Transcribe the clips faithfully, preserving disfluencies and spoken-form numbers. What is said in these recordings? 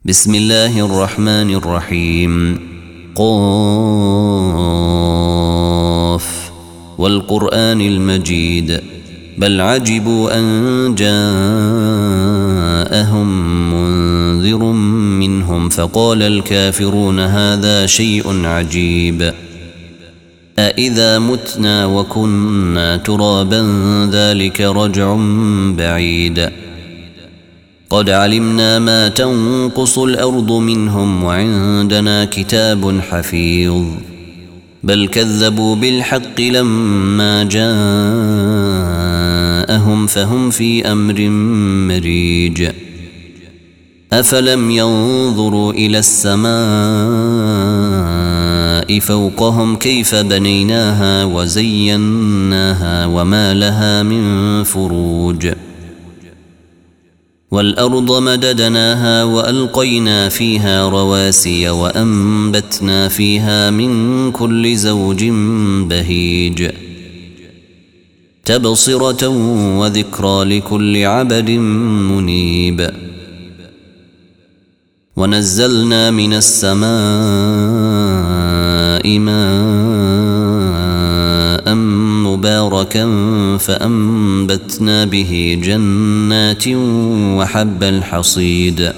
بسم الله الرحمن الرحيم. قاف والقرآن المجيد بل عجبوا أن جاءهم منذر منهم فقال الكافرون هذا شيء عجيب أإذا متنا وكنا ترابا ذلك رجع بعيد قد علمنا ما تنقص الأرض منهم وعندنا كتاب حفيظ بل كذبوا بالحق لما جاءهم فهم في أمر مريج أفلم ينظروا إلى السماء فوقهم كيف بنيناها وزيناها وما لها من فروج والأرض مددناها وألقينا فيها رواسي وأنبتنا فيها من كل زوج بهيج تبصرة وذكرى لكل عبد منيب ونزلنا من السماء ماء مباركا فأنبتنا به جنات وحب الحصيد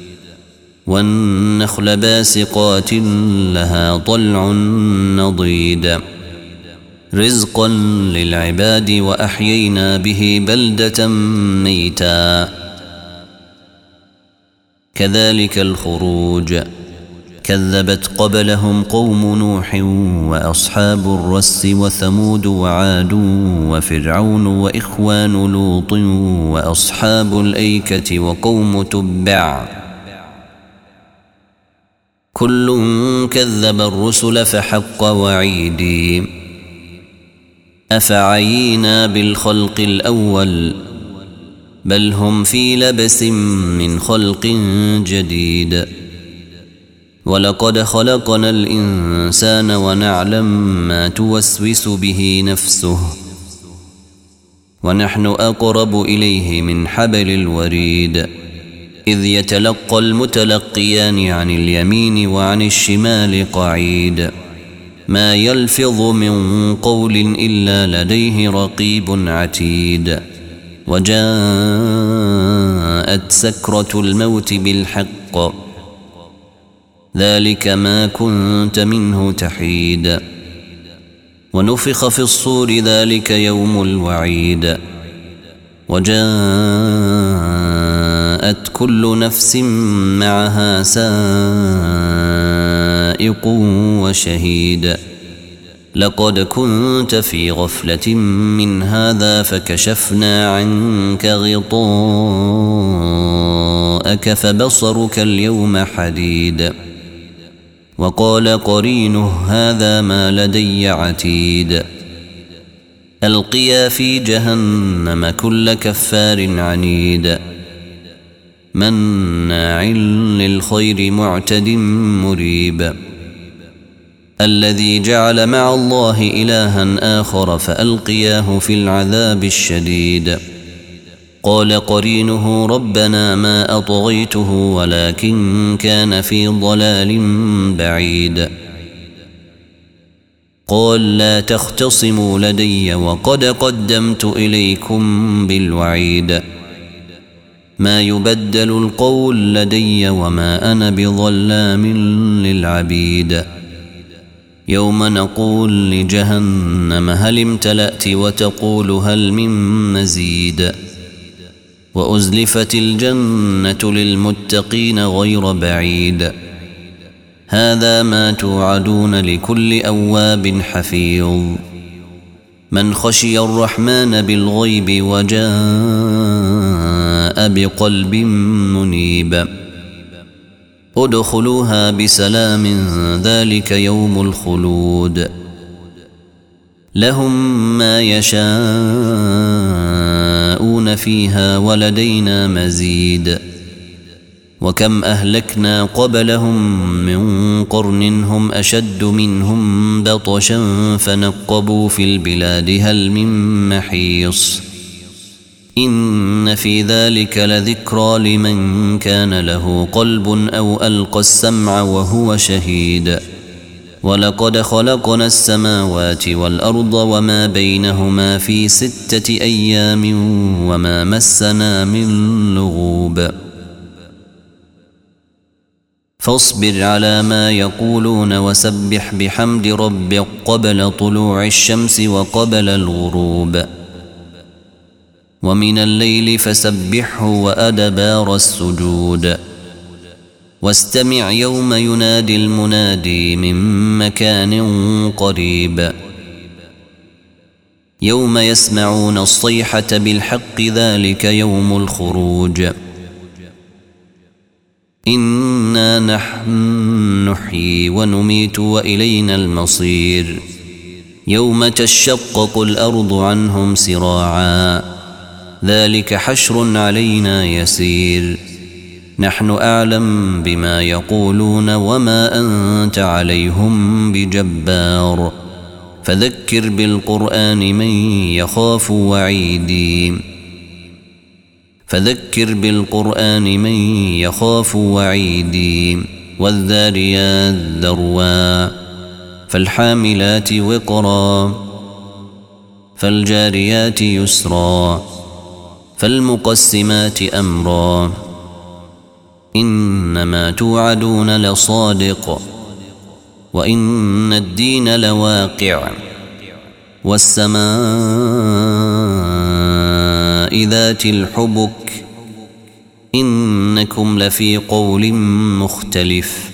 والنخل باسقات لها طلع نضيد رزقا للعباد وأحيينا به بلدة ميتا كذلك الخروج كذبت قبلهم قوم نوح وأصحاب الرس وثمود وعاد وفرعون وإخوان لوط وأصحاب الأيكة وقوم تبع كل كذب الرسل فحق وعيدي أفعينا بالخلق الأول بل هم في لبس من خلق جديد ولقد خلقنا الإنسان ونعلم ما توسوس به نفسه ونحن أقرب إليه من حبل الوريد إذ يتلقى المتلقيان عن اليمين وعن الشمال قعيد ما يلفظ من قول إلا لديه رقيب عتيد وجاءت سكرة الموت بالحق ذلك ما كنت منه تحيد ونفخ في الصور ذلك يوم الوعيد وجاءت كل نفس معها سائق وشهيد لقد كنت في غفلة من هذا فكشفنا عنك غطاءك فبصرك اليوم حديد وقال قرينه هذا ما لدي عتيد ألقيا في جهنم كل كفار عنيد مناع للخير معتد مريب الذي جعل مع الله إلها آخر فألقياه في العذاب الشديد قال قرينه ربنا ما أطغيته ولكن كان في ضلال بعيد قال لا تختصموا لدي وقد قدمت إليكم بالوعيد ما يبدل القول لدي وما أنا بظلام للعبيد يوم نقول لجهنم هل امتلأت وتقول هل من مزيد وأزلفت الجنة للمتقين غير بعيد هذا ما توعدون لكل أواب حفيظ من خشي الرحمن بالغيب وجاء بقلب منيب ادخلوها بسلام ذلك يوم الخلود لهم ما يشاءون فيها ولدينا مزيد وكم أهلكنا قبلهم من قرن هم أشد منهم بطشا فنقبوا في البلاد هل من محيص إن في ذلك لذكرى لمن كان له قلب أو ألقى السمع وهو شهيد ولقد خلقنا السماوات والأرض وما بينهما في ستة أيام وما مسنا من لغوب فاصبر على ما يقولون وسبح بحمد ربك قبل طلوع الشمس وقبل الغروب ومن الليل فسبحه وأدبار السجود واستمع يوم ينادي المنادي من مكان قريب يوم يسمعون الصيحة بالحق ذلك يوم الخروج إنا نحن نحيي ونميت وإلينا المصير يوم تشقق الأرض عنهم سراعا ذلك حشر علينا يسير نحن أعلم بما يقولون وما أنت عليهم بجبار فذكر بالقرآن من يخاف وعيدي فذكر بالقرآن من يخاف وعيدي والذاريات ذروا فالحاملات وقرا فالجاريات يسرا فالمقسمات أمرا إنما توعدون لصادق وإن الدين لواقع والسماء ذات الحبك إنكم لفي قول مختلف